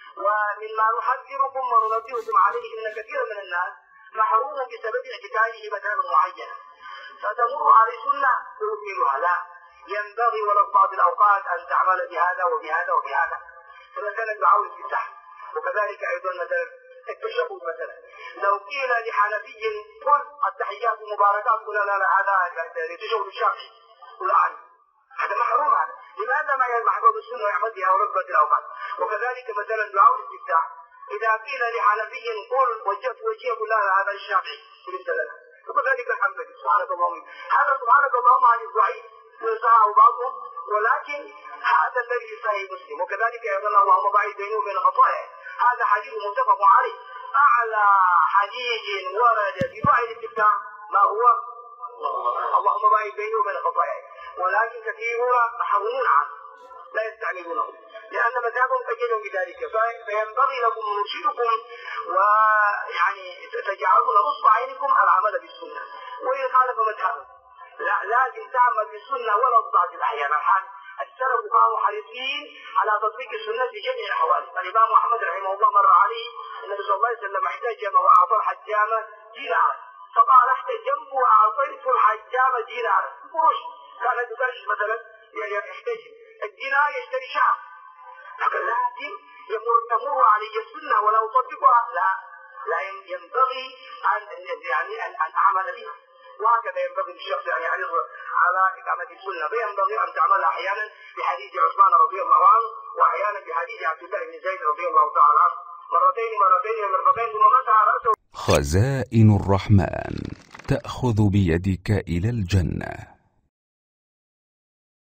ومما نحذركم وننبهكم عليه ان كثيرا من الناس محروم بسبب اعتقاده مذهبا معينا، فتمر على سنه ويكملها. لا، ينبغي ولو بعض الاوقات ان تعمل بهذا وبهذا وبهذا. فمثلا دعاء الافتتاح، وكذلك ايضا مثلا التشهد. مثلا لو قيل لحنفي قل التحيات المباركات، قل لا هذا التشهد الشافعي، قل هذا محروم. هذا لماذا ما يحفظ السنه ويعمل بها ورغبه الاوقات؟ وكذلك مثلا دعاء الاستفتاح، اذا قيل لحنفي قل وجهت وجهي، قل لا هذا الشافعي، قل لنا. وكذلك الحنبلي سبحانك اللهم، هذا سبحانك اللهم عن الضعيف ويصححه بعضهم، ولكن هذا الذي صحيح مسلم. وكذلك ايضا اللهم باعد بينه وبين خطاياه، هذا حديث متفق عليه. اعلى حديث ورد في دعاء الاستفتاح ما هو؟ اللهم باعد بينه وبين خطاياه. ولكن كثيرون محرومون عنه، لا يستعملونه لان مذهبهم اجلهم بذلك. فينبغي لكم نرشدكم ويعني تجعلون نصب عينكم العمل بالسنه، وان خالف مذهبه لا، لازم تعمل بالسنه ولو بعض الاحيان. السلف كانوا حريصين على تطبيق السنه في جميع الاحوال. الامام احمد رحمه الله مر عليه النبي صلى الله عليه وسلم احتجم واعطى الحجام دينارا، فقال احتجمت واعطيت الحجام دينارا. قروش كان يدرس مثلا يحتجم الدينار يشتري شعر، لكن لازم تمر علي السنه ولا اطبقها. لا ينبغي ان اعمل بها. وهكذا ينبغي للشخص ان يحرص على اقامه السنه، فينبغي ان تعمل احيانا بحديث عثمان رضي الله عنه، واحيانا بحديث عبد الله بن زيد رضي الله تعالى عنه، مرتين ومرتين ثم مسح راسه. خزائن الرحمن تأخذ بيدك إلى الجنة.